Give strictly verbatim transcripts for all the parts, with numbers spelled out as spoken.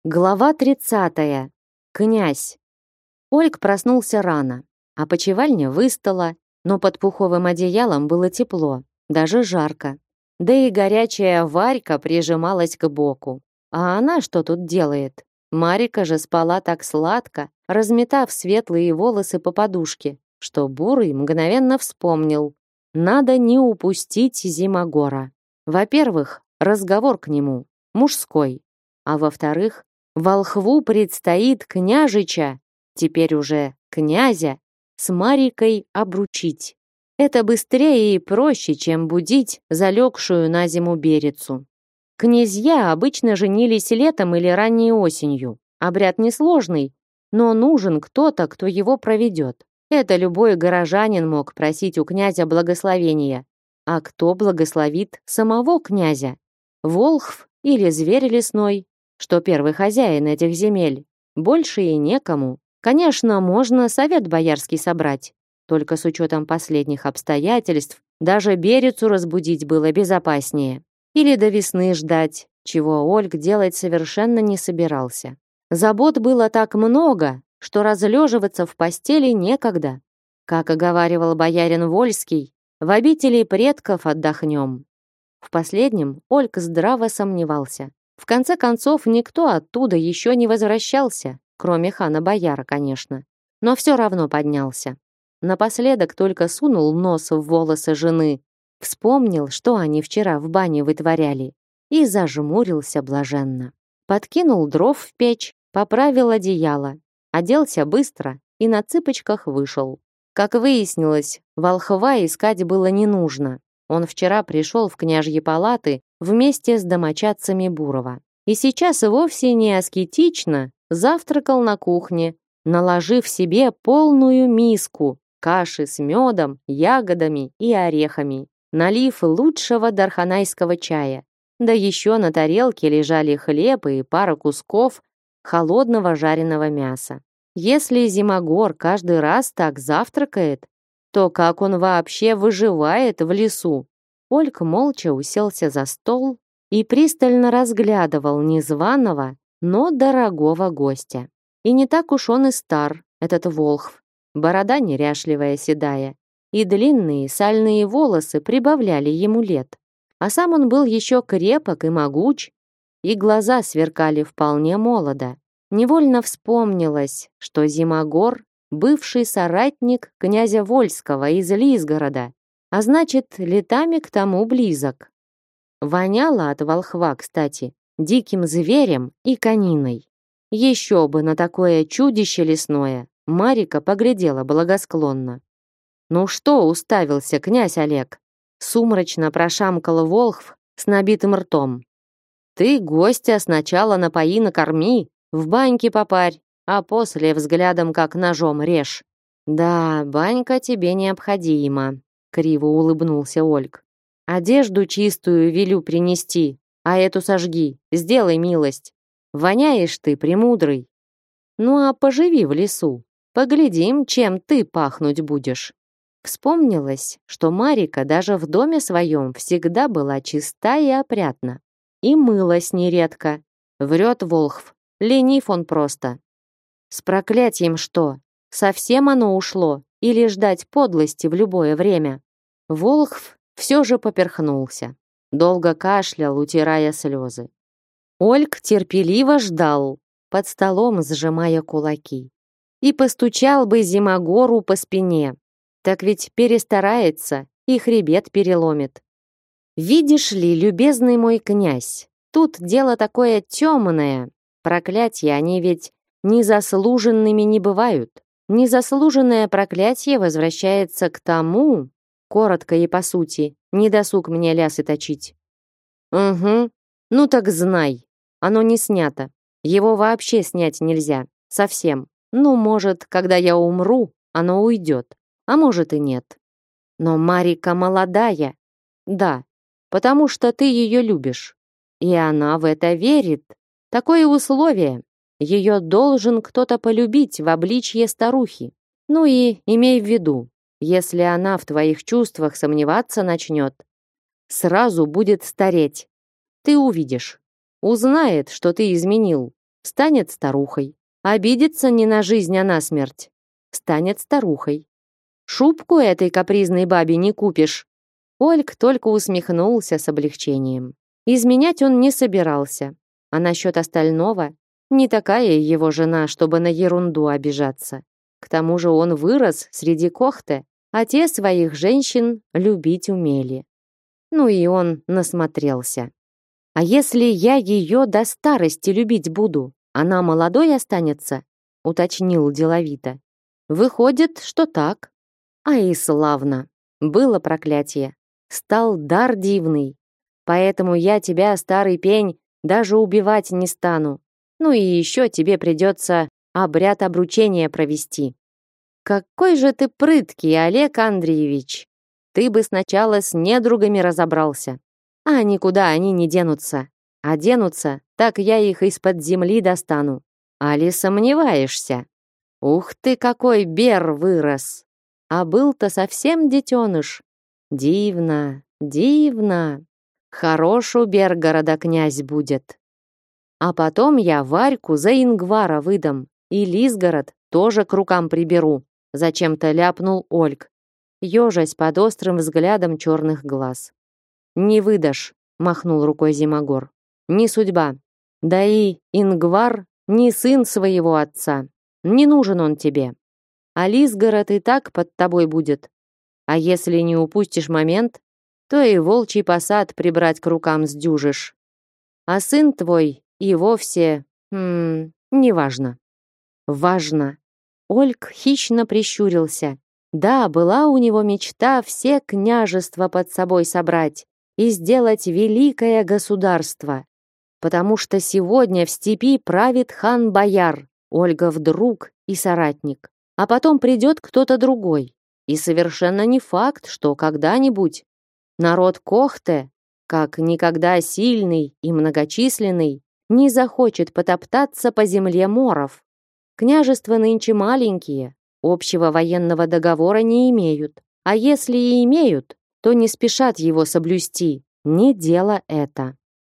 Глава тридцатая. Князь. Ольг проснулся рано. Опочивальня выстала, но под пуховым одеялом было тепло, даже жарко. Да и горячая Варька прижималась к боку. А она что тут делает? Марика же спала так сладко, разметав светлые волосы по подушке, что Бурый мгновенно вспомнил. Надо не упустить Зимогора. Во-первых, разговор к нему, мужской. А во-вторых, волхву предстоит княжича, теперь уже князя, с Марикой обручить. Это быстрее и проще, чем будить залегшую на зиму Берецу. Князья обычно женились летом или ранней осенью. Обряд несложный, но нужен кто-то, кто его проведет. Это любой горожанин мог просить у князя благословения. А кто благословит самого князя? Волхв или зверь лесной? Что первый хозяин этих земель? Больше и некому. Конечно, можно совет боярский собрать. Только с учетом последних обстоятельств даже Берецу разбудить было безопаснее. Или до весны ждать, чего Ольг делать совершенно не собирался. Забот было так много, что разлеживаться в постели некогда. Как оговаривал боярин Вольский, в обители предков отдохнем. В последнем Ольг здраво сомневался. В конце концов, никто оттуда еще не возвращался, кроме хана Бояра, конечно. Но все равно поднялся. Напоследок только сунул нос в волосы жены, вспомнил, что они вчера в бане вытворяли, и зажмурился блаженно. Подкинул дров в печь, поправил одеяло, оделся быстро и на цыпочках вышел. Как выяснилось, волхва искать было не нужно. Он вчера пришел в княжьи палаты вместе с домочадцами Бурова. И сейчас вовсе не аскетично завтракал на кухне, наложив себе полную миску каши с медом, ягодами и орехами, налив лучшего дарханайского чая. Да еще на тарелке лежали хлеб и пара кусков холодного жареного мяса. Если Зимогор каждый раз так завтракает, то как он вообще выживает в лесу? Ольг молча уселся за стол и пристально разглядывал незваного, но дорогого гостя. И не так уж он и стар, этот волхв. Борода неряшливая седая, и длинные сальные волосы прибавляли ему лет. А сам он был еще крепок и могуч, и глаза сверкали вполне молодо. Невольно вспомнилось, что Зимогор — бывший соратник князя Вольского из Лизгорода, а значит, летами к тому близок. Воняло от волхва, кстати, диким зверем и кониной. Еще бы на такое чудище лесное Марика поглядела благосклонно. «Ну что уставился, князь Олег?» Сумрачно прошамкал волхв с набитым ртом. «Ты гостя сначала напои, накорми, в баньке попарь, а после взглядом как ножом режь». «Да, банька тебе необходима», — криво улыбнулся Ольг. «Одежду чистую велю принести, а эту сожги, сделай милость. Воняешь ты, премудрый. Ну а поживи в лесу, поглядим, чем ты пахнуть будешь». Вспомнилось, что Марика даже в доме своем всегда была чиста и опрятна. И мылась нередко. Врет волхв, ленив он просто. С проклятием что? Совсем оно ушло? Или ждать подлости в любое время? Волхв все же поперхнулся. Долго кашлял, утирая слезы. Ольг терпеливо ждал, под столом сжимая кулаки. И постучал бы Зимогору по спине. Так ведь перестарается и хребет переломит. Видишь ли, любезный мой князь, тут дело такое темное. Проклятия, они ведь незаслуженными не бывают. Незаслуженное проклятие возвращается к тому, коротко и по сути, не досуг мне лясы точить. Угу, ну так знай, оно не снято. Его вообще снять нельзя, совсем. Ну, может, когда я умру, оно уйдет. А может и нет. Но Марика молодая. Да, потому что ты ее любишь. И она в это верит. Такое условие. Ее должен кто-то полюбить в обличье старухи. Ну и имей в виду, если она в твоих чувствах сомневаться начнет, сразу будет стареть. Ты увидишь. Узнает, что ты изменил. станет старухой. Обидится не на жизнь, а на смерть. Станет старухой. Шубку этой капризной бабе не купишь. Ольг только усмехнулся с облегчением. Изменять он не собирался. А насчет остального, не такая его жена, чтобы на ерунду обижаться. К тому же он вырос среди кохте, а те своих женщин любить умели. Ну и он насмотрелся. А если я ее до старости любить буду, она молодой останется? Уточнил деловито. Выходит, что так. А и славно. Было проклятие. Стал дар дивный. Поэтому я тебя, старый пень, даже убивать не стану. Ну и еще тебе придется обряд обручения провести. Какой же ты прыткий, Олег Андреевич. Ты бы сначала с недругами разобрался. А никуда они не денутся. А денутся, так я их из-под земли достану. Али сомневаешься? Ух ты, какой бер вырос! А был-то совсем детеныш. Дивно, дивно. Хорош у Бергорода князь будет. А потом я Варьку за Ингвара выдам, и Лизгород тоже к рукам приберу. Зачем-то ляпнул Ольг, ежась под острым взглядом черных глаз. «Не выдашь», — махнул рукой Зимогор. «Не судьба. Да и Ингвар не сын своего отца. Не нужен он тебе. А Лизгород и так под тобой будет. А если не упустишь момент, то и волчий посад прибрать к рукам сдюжишь. А сын твой и вовсе... Хм, неважно». «Важно». Ольг хищно прищурился. Да, была у него мечта все княжества под собой собрать и сделать великое государство. Потому что сегодня в степи правит хан-бояр, Ольгов друг и соратник. А потом придет кто-то другой. И совершенно не факт, что когда-нибудь народ Кохте, как никогда сильный и многочисленный, не захочет потоптаться по земле моров. Княжества нынче маленькие, общего военного договора не имеют. А если и имеют, то не спешат его соблюсти. Не дело это.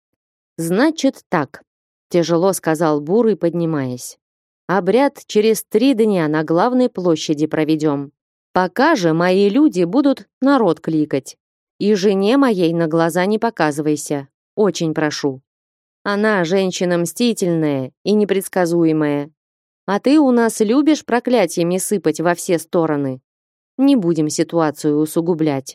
Значит так, тяжело сказал Бурый, поднимаясь. Обряд через три дня на главной площади проведем. Пока же мои люди будут народ кликать. И жене моей на глаза не показывайся. Очень прошу. Она женщина мстительная и непредсказуемая. А ты у нас любишь проклятиями сыпать во все стороны. Не будем ситуацию усугублять.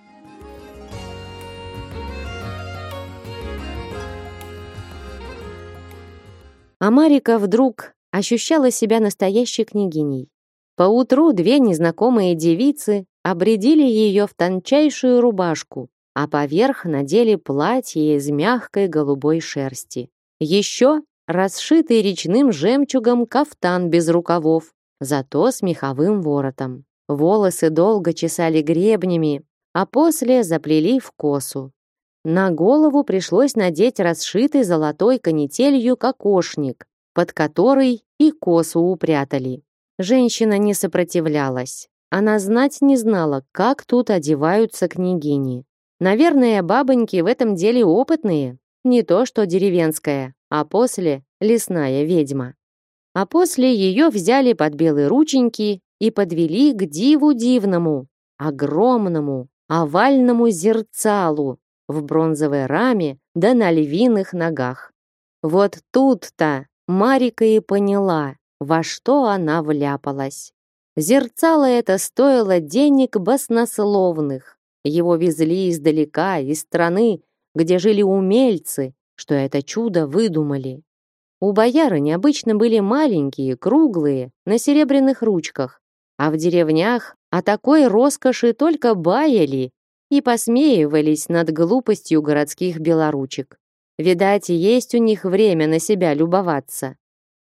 А Марика вдруг ощущала себя настоящей княгиней. Поутру две незнакомые девицы обрядили ее в тончайшую рубашку, а поверх надели платье из мягкой голубой шерсти. Еще расшитый речным жемчугом кафтан без рукавов, зато с меховым воротом. Волосы долго чесали гребнями, а после заплели в косу. На голову пришлось надеть расшитый золотой канителью кокошник, под который и косу упрятали. Женщина не сопротивлялась. Она знать не знала, как тут одеваются княгини. Наверное, бабоньки в этом деле опытные, не то что деревенская, а после лесная ведьма. А после ее взяли под белые рученьки и подвели к диву дивному, огромному, овальному зерцалу в бронзовой раме да на львиных ногах. Вот тут-то Марика и поняла, во что она вляпалась. Зерцало это стоило денег баснословных. Его везли издалека, из страны, где жили умельцы, что это чудо выдумали. У боярыни обычно были маленькие, круглые, на серебряных ручках, а в деревнях о такой роскоши только баяли и посмеивались над глупостью городских белоручек. Видать, есть у них время на себя любоваться.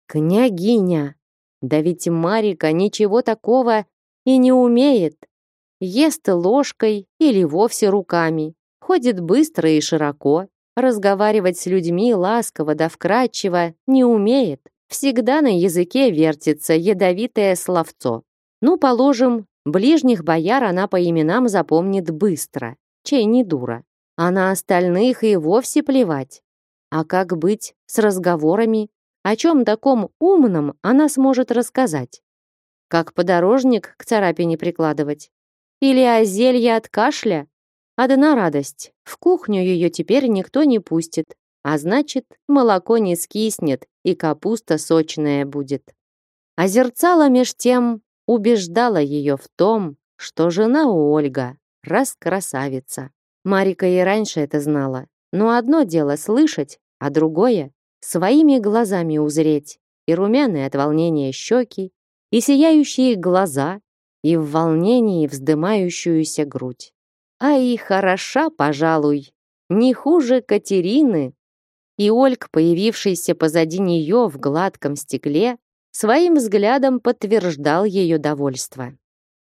Княгиня! Да ведь Марика ничего такого и не умеет. Ест ложкой или вовсе руками, ходит быстро и широко, разговаривать с людьми ласково да вкрадчиво не умеет. Всегда на языке вертится ядовитое словцо. Ну, положим, ближних бояр она по именам запомнит быстро, чей не дура. А на остальных и вовсе плевать. А как быть с разговорами? О чем таком умном она сможет рассказать? Как подорожник к царапине прикладывать? Или о зелье от кашля? Одна радость. В кухню ее теперь никто не пустит. А значит, молоко не скиснет и капуста сочная будет. А зерцало меж тем убеждала ее в том, что жена у Ольга раскрасавица. Марика и раньше это знала. Но одно дело слышать, а другое — своими глазами узреть. И румяные от волнения щеки, и сияющие глаза, и в волнении вздымающуюся грудь. А и хороша, пожалуй, не хуже Катерины. И Ольг, появившийся позади нее в гладком стекле, своим взглядом подтверждал ее довольство.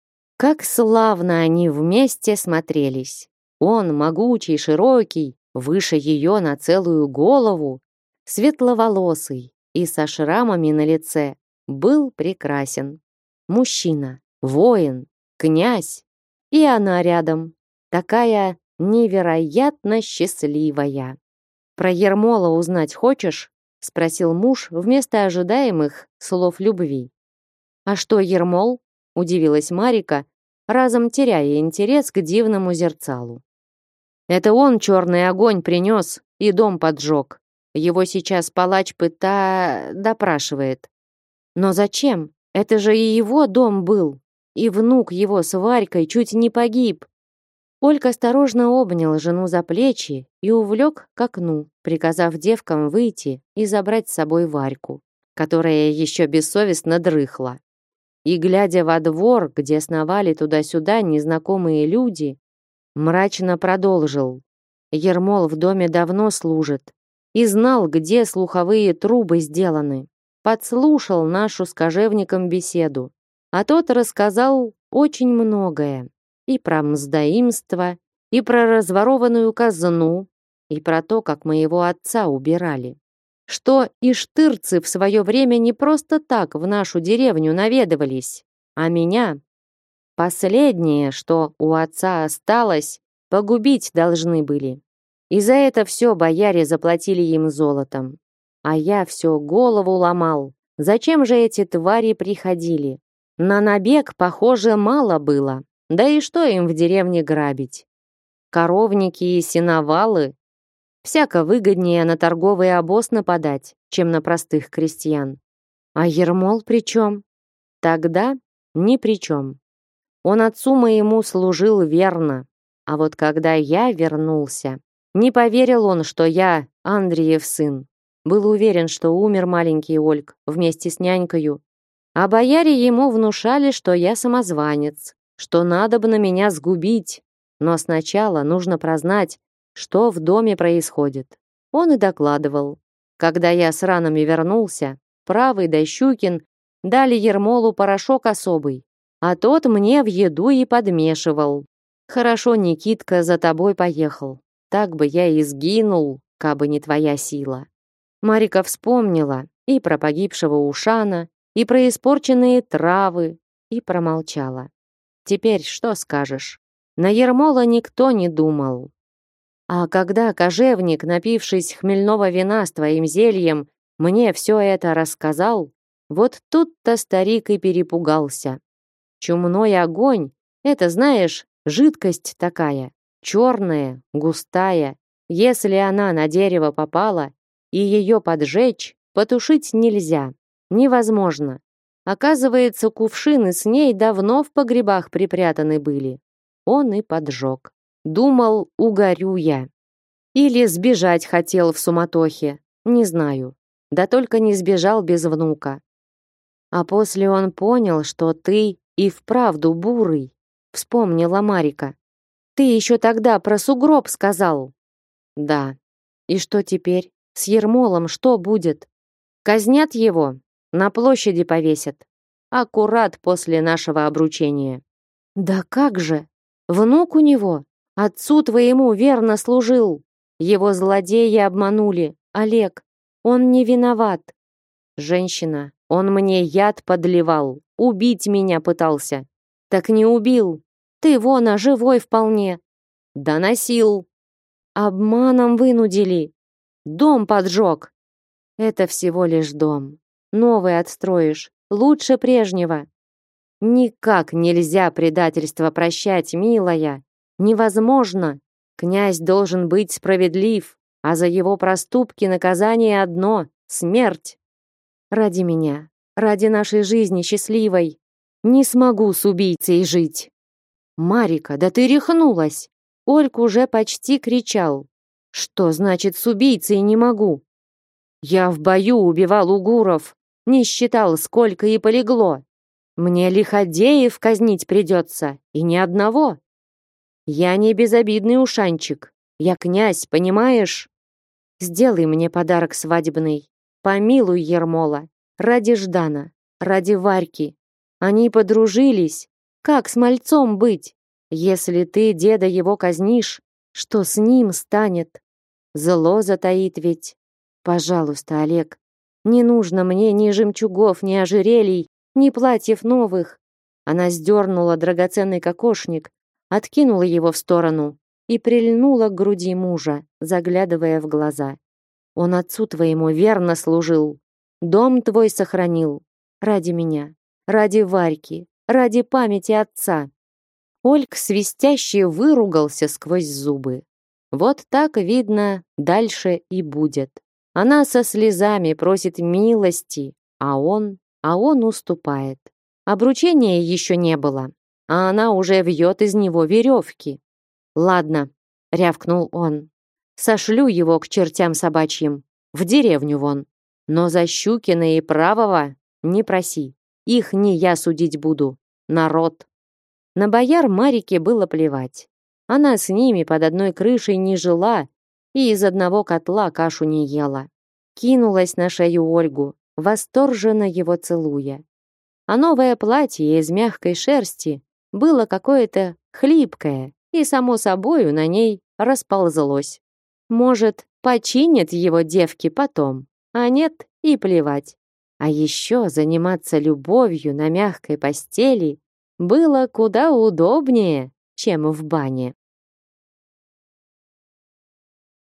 Как славно они вместе смотрелись. Он, могучий, широкий, выше ее на целую голову, светловолосый и со шрамами на лице, был прекрасен. Мужчина, воин, князь, и она рядом, такая невероятно счастливая. «Про Ермола узнать хочешь?» — спросил муж вместо ожидаемых слов любви. «А что Ермол?» — удивилась Марика, разом теряя интерес к дивному зерцалу. «Это он черный огонь принес и дом поджег. Его сейчас палач пыта... допрашивает». «Но зачем? Это же и его дом был. И внук его с Варькой чуть не погиб». Ольга осторожно обнял жену за плечи и увлек к окну, приказав девкам выйти и забрать с собой Варьку, которая еще бессовестно дрыхла. И, глядя во двор, где сновали туда-сюда незнакомые люди, мрачно продолжил. Ермол в доме давно служит и знал, где слуховые трубы сделаны. Подслушал нашу с кожевником беседу, а тот рассказал очень многое. И про мздоимство, и про разворованную казну, и про то, как моего отца убирали. Что иштырцы в свое время не просто так в нашу деревню наведывались, а меня, последнее, что у отца осталось, погубить должны были. И за это все бояре заплатили им золотом. А я все голову ломал. Зачем же эти твари приходили? На набег, похоже, мало было. Да и что им в деревне грабить? Коровники и сеновалы? Всяко выгоднее на торговый обоз нападать, чем на простых крестьян. А Ермол при чем? Тогда ни при чем. Он отцу моему служил верно. А вот когда я вернулся, не поверил он, что я Андреев сын. Был уверен, что умер маленький Ольг вместе с нянькою. А бояре ему внушали, что я самозванец, что надо бы на меня сгубить. Но сначала нужно прознать, что в доме происходит. Он и докладывал. Когда я с ранами вернулся, правый да Щукин дали Ермолу порошок особый, а тот мне в еду и подмешивал. Хорошо, Никитка за тобой поехал. Так бы я и сгинул, кабы не твоя сила. Марика вспомнила и про погибшего Ушана, и про испорченные травы, и промолчала. Теперь что скажешь? На Ермола никто не думал. А когда кожевник, напившись хмельного вина с твоим зельем, мне все это рассказал, вот тут-то старик и перепугался. Чумной огонь — это, знаешь, жидкость такая, черная, густая. Если она на дерево попала, и ее поджечь, потушить нельзя, невозможно. Оказывается, кувшины с ней давно в погребах припрятаны были. Он и поджег. Думал, угорю я. Или сбежать хотел в суматохе, не знаю. Да только не сбежал без внука. А после он понял, что ты и вправду бурый, вспомнила Марика. Ты еще тогда про сугроб сказал. Да. И что теперь? С Ермолом что будет? Казнят его? На площади повесят. Аккурат после нашего обручения. Да как же? Внук у него. Отцу твоему верно служил. Его злодеи обманули. Олег, он не виноват. Женщина, он мне яд подливал. Убить меня пытался. Так не убил. Ты вон, а живой вполне. Доносил. Обманом вынудили. Дом поджег. Это всего лишь дом. Новый отстроишь, лучше прежнего. Никак нельзя предательство прощать, милая. Невозможно. Князь должен быть справедлив, а за его проступки наказание одно — смерть. Ради меня, ради нашей жизни счастливой, не смогу с убийцей жить. Марика, да ты рехнулась. Ольг уже почти кричал. Что значит с убийцей не могу? Я в бою убивал угуров, не считал, сколько и полегло. Мне лиходеев казнить придется, и ни одного. Я не безобидный ушанчик. Я князь, понимаешь? Сделай мне подарок свадебный. Помилуй Ермола. Ради Ждана, ради Варьки. Они подружились. Как с мальцом быть? Если ты деда его казнишь, что с ним станет? Зло затаит ведь. Пожалуйста, Олег, не нужно мне ни жемчугов, ни ожерелий, ни платьев новых. Она сдернула драгоценный кокошник, откинула его в сторону и прильнула к груди мужа, заглядывая в глаза. Он отцу твоему верно служил, дом твой сохранил. Ради меня, ради Варьки, ради памяти отца. Ольг свистяще выругался сквозь зубы. Вот так, видно, дальше и будет. Она со слезами просит милости, а он, а он уступает. Обручения еще не было, а она уже вьет из него веревки. «Ладно», — рявкнул он, — «сошлю его к чертям собачьим, в деревню вон. Но за Щукина и Правого не проси, их не я судить буду, народ». На бояр Марике было плевать. Она с ними под одной крышей не жила и из одного котла кашу не ела. Кинулась на шею Ольгу, восторженно его целуя. А новое платье из мягкой шерсти было какое-то хлипкое и, само собою, на ней расползлось. Может, починят его девки потом, а нет и плевать. А еще заниматься любовью на мягкой постели было куда удобнее, чем в бане.